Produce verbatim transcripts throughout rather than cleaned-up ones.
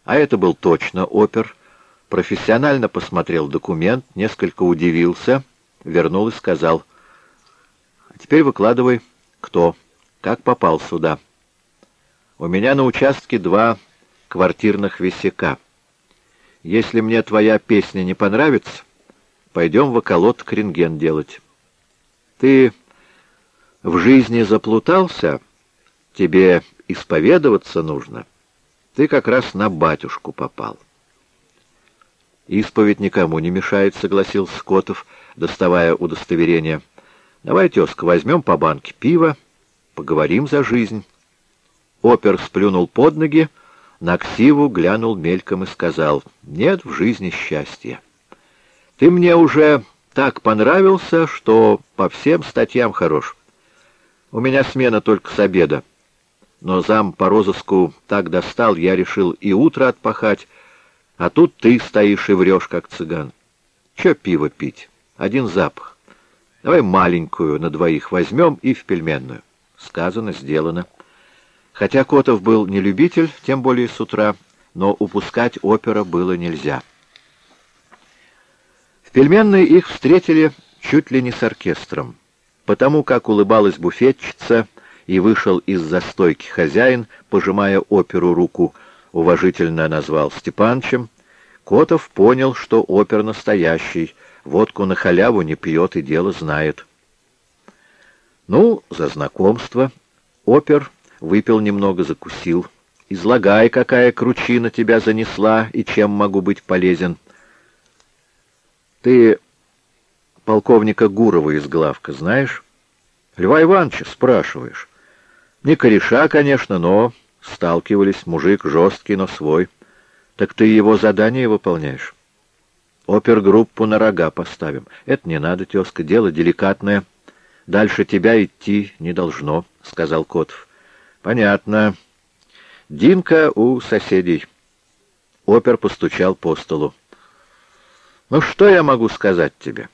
А это был точно опер. Профессионально посмотрел документ, несколько удивился, вернул и сказал: «А теперь выкладывай, кто, как попал сюда. У меня на участке два квартирных висяка. Если мне твоя песня не понравится, пойдем в околоток рентген делать. Ты в жизни заплутался, тебе исповедоваться нужно. Ты как раз на батюшку попал». «Исповедь никому не мешает», — согласился Скотов, доставая удостоверение. «Давай, тезка, возьмем по банке пива, поговорим за жизнь». Опер сплюнул под ноги, на ксиву глянул мельком и сказал: «Нет в жизни счастья. Ты мне уже так понравился, что по всем статьям хорош. У меня смена только с обеда. Но зам по розыску так достал, я решил и утро отпахать, а тут ты стоишь и врешь, как цыган. Че пиво пить? Один запах. Давай маленькую на двоих возьмем и в пельменную». Сказано, сделано. Хотя Котов был не любитель, тем более с утра, но упускать опера было нельзя. В пельменной их встретили чуть ли не с оркестром. Потому как улыбалась буфетчица и вышел из-за стойки хозяин, пожимая оперу руку, уважительно назвал Степанычем, Котов понял, что опер настоящий, водку на халяву не пьет и дело знает. Ну, за знакомство. Опер выпил немного, закусил. «Излагай, какая кручина тебя занесла и чем могу быть полезен». «Ты полковника Гурова из главка знаешь?» «Льва Ивановича спрашиваешь?» «Не кореша, конечно, но сталкивались. Мужик жесткий, но свой. Так ты его задание выполняешь?» «Опергруппу на рога поставим». «Это не надо, тезка, дело деликатное. Дальше тебя идти не должно», — сказал Котов. «Понятно. Динка у соседей». Опер постучал по столу. «Ну, что я могу сказать тебе?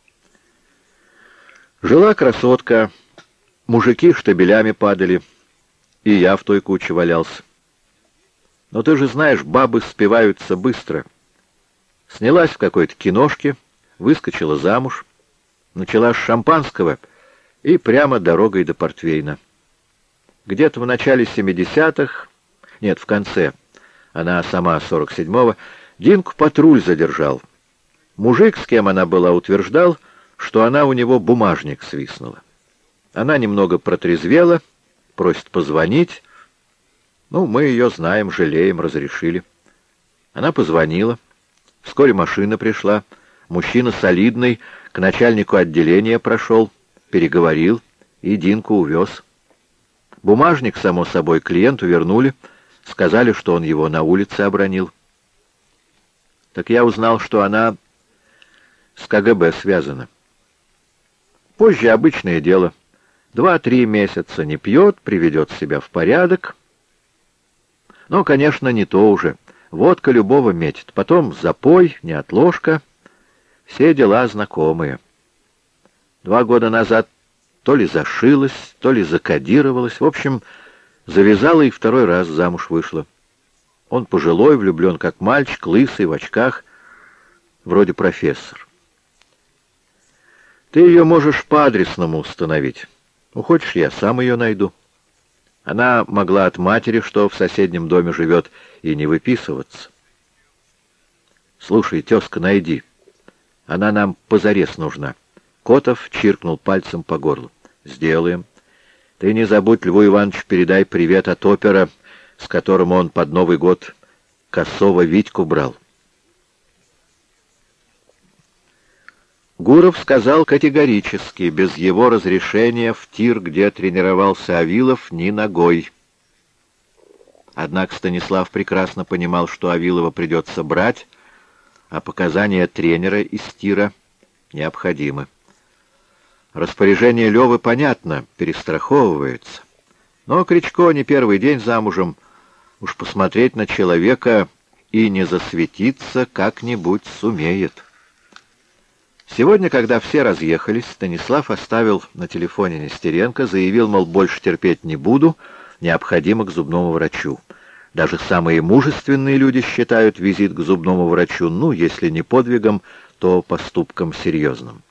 Жила красотка, мужики штабелями падали, и я в той куче валялся. Но ты же знаешь, бабы спиваются быстро. Снялась в какой-то киношке, выскочила замуж, начала с шампанского и прямо дорогой до портвейна. Где-то в начале семидесятых, нет, в конце, она сама сорок седьмого, Динку патруль задержал. Мужик, с кем она была, утверждал, что она у него бумажник свистнула. Она немного протрезвела, просит позвонить. Ну, мы ее знаем, жалеем, разрешили. Она позвонила. Вскоре машина пришла. Мужчина солидный, к начальнику отделения прошел, переговорил и Динку увез. Бумажник, само собой, клиенту вернули. Сказали, что он его на улице обронил. Так я узнал, что она с ка гэ бэ связана. Позже обычное дело. Два-три месяца не пьет, приведет себя в порядок. Но, конечно, не то уже. Водка любого метит. Потом запой, неотложка. Все дела знакомые. Два года назад то ли зашилась, то ли закодировалась. В общем, завязала и второй раз замуж вышла. Он пожилой, влюблен как мальчик, лысый, в очках, вроде профессор. Ты ее можешь по адресному установить. Ну, хочешь, я сам ее найду. Она могла от матери, что в соседнем доме живет, и не выписываться. Слушай, тезка, найди. Она нам позарез нужна. Котов чиркнул пальцем по горлу. Сделаем. Ты не забудь Льву Ивановичу передай привет от опера, с которым он под Новый год косого Витьку брал. Гуров сказал категорически, без его разрешения в тир, где тренировался Авилов, ни ногой. Однако Станислав прекрасно понимал, что Авилова придется брать, а показания тренера из тира необходимы. Распоряжение Левы понятно, перестраховывается. Но Кричко не первый день замужем, уж посмотреть на человека и не засветиться как-нибудь сумеет. Сегодня, когда все разъехались, Станислав оставил на телефоне Нестеренко, заявил, мол, больше терпеть не буду, необходимо к зубному врачу. Даже самые мужественные люди считают визит к зубному врачу, ну, если не подвигом, то поступком серьезным.